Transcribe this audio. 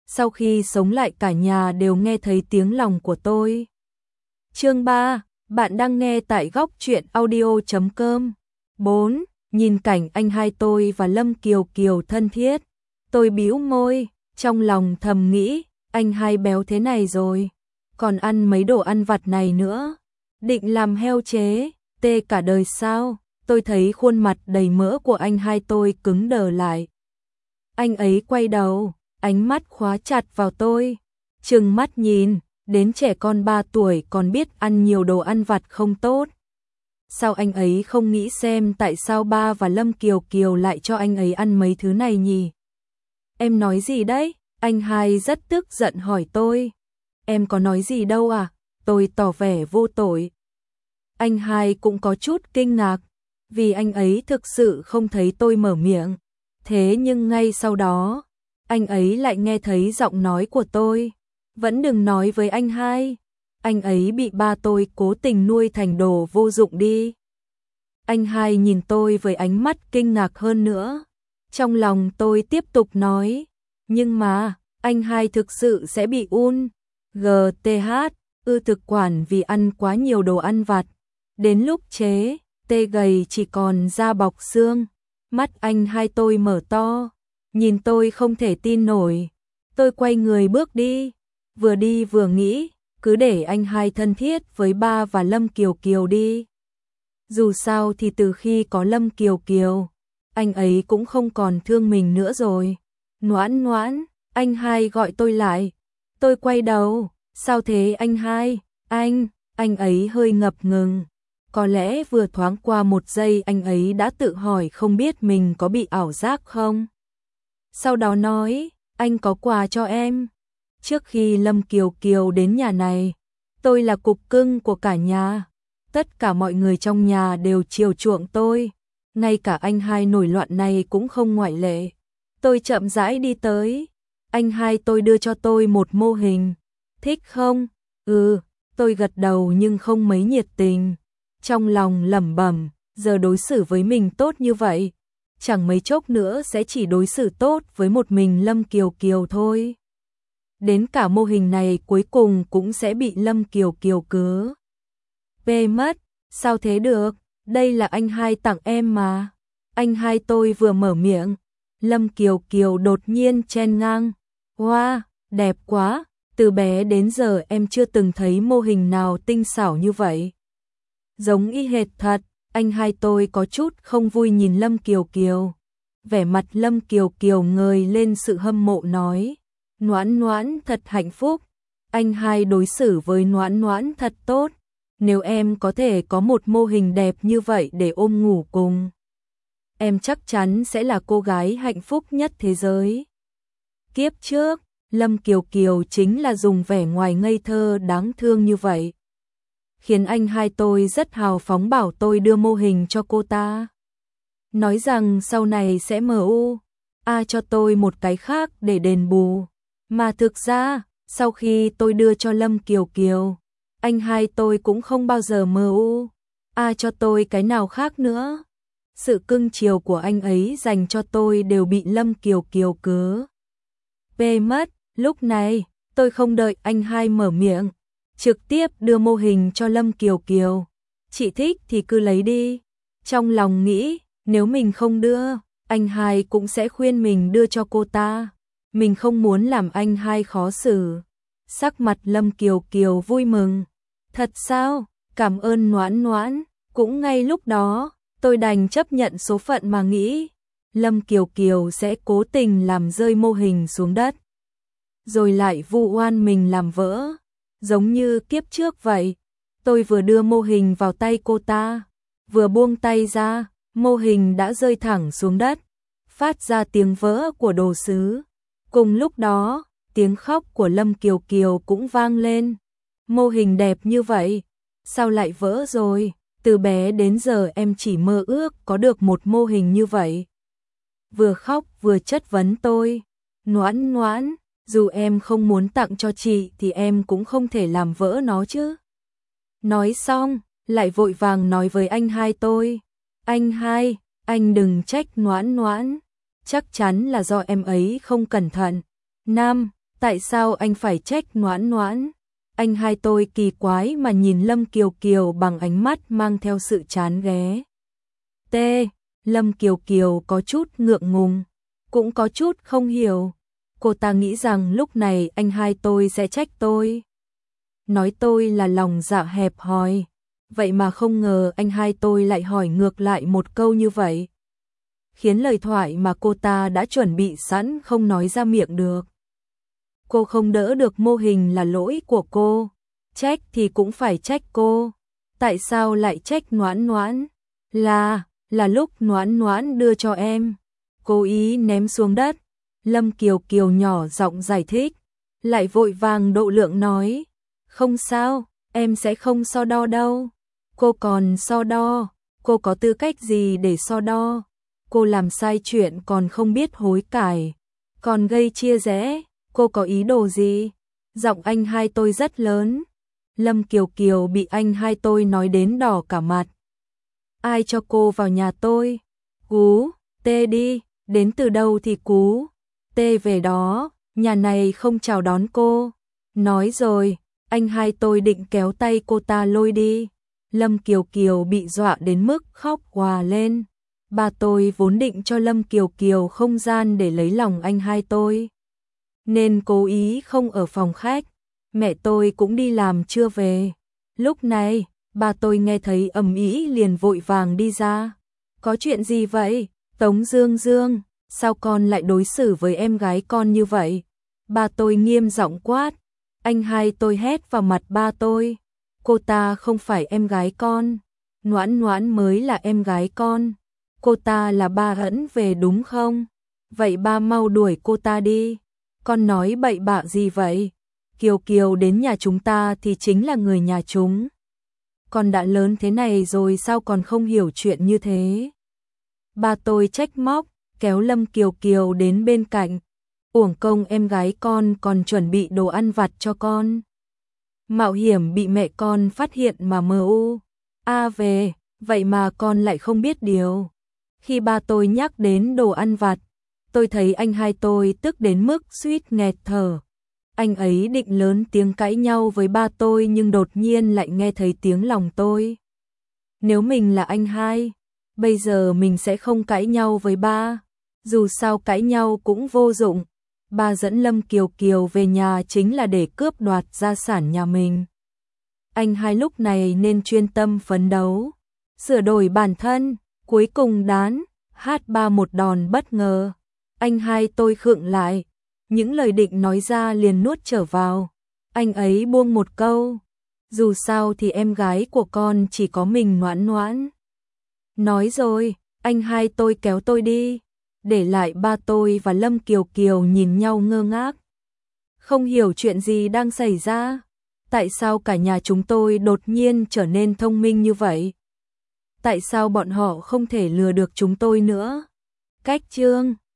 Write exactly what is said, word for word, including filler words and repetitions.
sau khi sống lại cả nhà đều nghe thấy tiếng lòng của tôi. Chương ba, bạn đang nghe tại góc truyện audio chấm com. bốn. Nhìn cảnh anh hai tôi và Lâm Kiều Kiều thân thiết, tôi bĩu môi, trong lòng thầm nghĩ, anh hai béo thế này rồi, còn ăn mấy đồ ăn vặt này nữa, định làm heo chế, tê cả đời sao? Tôi thấy khuôn mặt đầy mỡ của anh hai tôi cứng đờ lại. Anh ấy quay đầu, ánh mắt khóa chặt vào tôi, trừng mắt nhìn, đến trẻ con ba tuổi còn biết ăn nhiều đồ ăn vặt không tốt. Sao anh ấy không nghĩ xem tại sao ba và Lâm Kiều Kiều lại cho anh ấy ăn mấy thứ này nhỉ? Em nói gì đấy? Anh hai rất tức giận hỏi tôi. Em có nói gì đâu à? Tôi tỏ vẻ vô tội. Anh hai cũng có chút kinh ngạc, vì anh ấy thực sự không thấy tôi mở miệng. Thế nhưng ngay sau đó, anh ấy lại nghe thấy giọng nói của tôi. Vẫn đừng nói với anh hai. Anh ấy bị ba tôi cố tình nuôi thành đồ vô dụng đi. Anh hai nhìn tôi với ánh mắt kinh ngạc hơn nữa. Trong lòng tôi tiếp tục nói, nhưng mà, anh hai thực sự sẽ bị un, giê tê hát, ư thực quản vì ăn quá nhiều đồ ăn vặt. Đến lúc chế, tê gầy chỉ còn da bọc xương. Mắt anh hai tôi mở to, nhìn tôi không thể tin nổi. Tôi quay người bước đi, vừa đi vừa nghĩ, cứ để anh hai thân thiết với ba và Lâm Kiều Kiều đi. Dù sao thì từ khi có Lâm Kiều Kiều, anh ấy cũng không còn thương mình nữa rồi. Noãn Noãn, anh hai gọi tôi lại. Tôi quay đầu, sao thế anh hai? Anh, anh ấy hơi ngập ngừng. Có lẽ vừa thoáng qua một giây anh ấy đã tự hỏi không biết mình có bị ảo giác không. Sau đó nói, anh có quà cho em. Trước khi Lâm Kiều Kiều đến nhà này, tôi là cục cưng của cả nhà. Tất cả mọi người trong nhà đều chiều chuộng tôi, ngay cả anh hai nổi loạn này cũng không ngoại lệ. Tôi chậm rãi đi tới, anh hai tôi đưa cho tôi một mô hình. Thích không? Ừ, tôi gật đầu nhưng không mấy nhiệt tình. Trong lòng lẩm bẩm, giờ đối xử với mình tốt như vậy, chẳng mấy chốc nữa sẽ chỉ đối xử tốt với một mình Lâm Kiều Kiều thôi. Đến cả mô hình này cuối cùng cũng sẽ bị Lâm Kiều Kiều cứ bê mất. Sao thế được? Đây là anh hai tặng em mà. Anh hai tôi vừa mở miệng, Lâm Kiều Kiều đột nhiên chen ngang. Wow, đẹp quá, từ bé đến giờ em chưa từng thấy mô hình nào tinh xảo như vậy. Giống y hệt thật. Anh hai tôi có chút không vui nhìn Lâm Kiều Kiều. Vẻ mặt Lâm Kiều Kiều ngời lên sự hâm mộ nói, Noãn Noãn thật hạnh phúc, anh hai đối xử với Noãn Noãn thật tốt. Nếu em có thể có một mô hình đẹp như vậy để ôm ngủ cùng, em chắc chắn sẽ là cô gái hạnh phúc nhất thế giới. Kiếp trước, Lâm Kiều Kiều chính là dùng vẻ ngoài ngây thơ đáng thương như vậy, khiến anh hai tôi rất hào phóng bảo tôi đưa mô hình cho cô ta. Nói rằng sau này sẽ em u a cho tôi một cái khác để đền bù. Mà thực ra, sau khi tôi đưa cho Lâm Kiều Kiều, anh hai tôi cũng không bao giờ em u a cho tôi cái nào khác nữa. Sự cưng chiều của anh ấy dành cho tôi đều bị Lâm Kiều Kiều cứ bê mất. Lúc này, tôi không đợi anh hai mở miệng, trực tiếp đưa mô hình cho Lâm Kiều Kiều. Chị thích thì cứ lấy đi. Trong lòng nghĩ, nếu mình không đưa, anh hai cũng sẽ khuyên mình đưa cho cô ta. Mình không muốn làm anh hai khó xử. Sắc mặt Lâm Kiều Kiều vui mừng. Thật sao? Cảm ơn Noãn Noãn. Cũng ngay lúc đó, tôi đành chấp nhận số phận mà nghĩ Lâm Kiều Kiều sẽ cố tình làm rơi mô hình xuống đất, rồi lại vu oan mình làm vỡ. Giống như kiếp trước vậy, tôi vừa đưa mô hình vào tay cô ta, vừa buông tay ra, mô hình đã rơi thẳng xuống đất, phát ra tiếng vỡ của đồ sứ. Cùng lúc đó, tiếng khóc của Lâm Kiều Kiều cũng vang lên. Mô hình đẹp như vậy, sao lại vỡ rồi? Từ bé đến giờ em chỉ mơ ước có được một mô hình như vậy. Vừa khóc vừa chất vấn tôi. Noãn Noãn, dù em không muốn tặng cho chị thì em cũng không thể làm vỡ nó chứ. Nói xong, lại vội vàng nói với anh hai tôi. Anh hai, anh đừng trách Noãn Noãn. Chắc chắn là do em ấy không cẩn thận. Nam, Tại sao anh phải trách Noãn Noãn? Anh hai tôi kỳ quái mà nhìn Lâm Kiều Kiều bằng ánh mắt mang theo sự chán ghé. T. Lâm Kiều Kiều có chút ngượng ngùng, cũng có chút không hiểu. Cô ta nghĩ rằng lúc này anh hai tôi sẽ trách tôi, nói tôi là lòng dạ hẹp hòi. Vậy mà không ngờ anh hai tôi lại hỏi ngược lại một câu như vậy, khiến lời thoại mà cô ta đã chuẩn bị sẵn không nói ra miệng được. Cô không đỡ được mô hình là lỗi của cô, trách thì cũng phải trách cô. Tại sao lại trách Noãn Noãn? Là, là lúc Noãn Noãn đưa cho em, cố ý ném xuống đất. Lâm Kiều Kiều nhỏ giọng giải thích, lại vội vàng độ lượng nói, không sao, em sẽ không so đo đâu. Cô còn so đo, cô có tư cách gì để so đo? Cô làm sai chuyện còn không biết hối cải, còn gây chia rẽ, cô có ý đồ gì? Giọng anh hai tôi rất lớn. Lâm Kiều Kiều bị anh hai tôi nói đến đỏ cả mặt. Ai cho cô vào nhà tôi? Cú, tê đi, đến từ đâu thì cú, tê về đó, nhà này không chào đón cô. Nói rồi, anh hai tôi định kéo tay cô ta lôi đi. Lâm Kiều Kiều bị dọa đến mức khóc òa lên. Ba tôi vốn định cho Lâm Kiều Kiều không gian để lấy lòng anh hai tôi, nên cố ý không ở phòng khách. Mẹ tôi cũng đi làm chưa về. Lúc này, ba tôi nghe thấy ầm ĩ liền vội vàng đi ra. Có chuyện gì vậy? Tống Dương Dương, sao con lại đối xử với em gái con như vậy? Ba tôi nghiêm giọng quát. Anh hai tôi hét vào mặt ba tôi. Cô ta không phải em gái con, Noãn Noãn mới là em gái con. Cô ta là ba hẫn về đúng không? Vậy ba mau đuổi cô ta đi. Con nói bậy bạ gì vậy? Kiều Kiều đến nhà chúng ta thì chính là người nhà chúng. Con đã lớn thế này rồi sao còn không hiểu chuyện như thế? Ba tôi trách móc, kéo Lâm Kiều Kiều đến bên cạnh. Uổng công em gái con còn chuẩn bị đồ ăn vặt cho con. Mạo hiểm bị mẹ con phát hiện mà mờ u. A về, vậy mà con lại không biết điều. Khi ba tôi nhắc đến đồ ăn vặt, tôi thấy anh hai tôi tức đến mức suýt nghẹt thở. Anh ấy định lớn tiếng cãi nhau với ba tôi nhưng đột nhiên lại nghe thấy tiếng lòng tôi. Nếu mình là anh hai, bây giờ mình sẽ không cãi nhau với ba. Dù sao cãi nhau cũng vô dụng. Ba dẫn Lâm Kiều Kiều về nhà chính là để cướp đoạt gia sản nhà mình. Anh hai lúc này nên chuyên tâm phấn đấu, sửa đổi bản thân, cuối cùng đán, hát ba một đòn bất ngờ. Anh hai tôi khựng lại, những lời định nói ra liền nuốt trở vào. Anh ấy buông một câu, dù sao thì em gái của con chỉ có mình Noãn Noãn. Nói rồi, anh hai tôi kéo tôi đi, để lại ba tôi và Lâm Kiều Kiều nhìn nhau ngơ ngác. Không hiểu chuyện gì đang xảy ra. Tại sao cả nhà chúng tôi đột nhiên trở nên thông minh như vậy? Tại sao bọn họ không thể lừa được chúng tôi nữa? Cách chương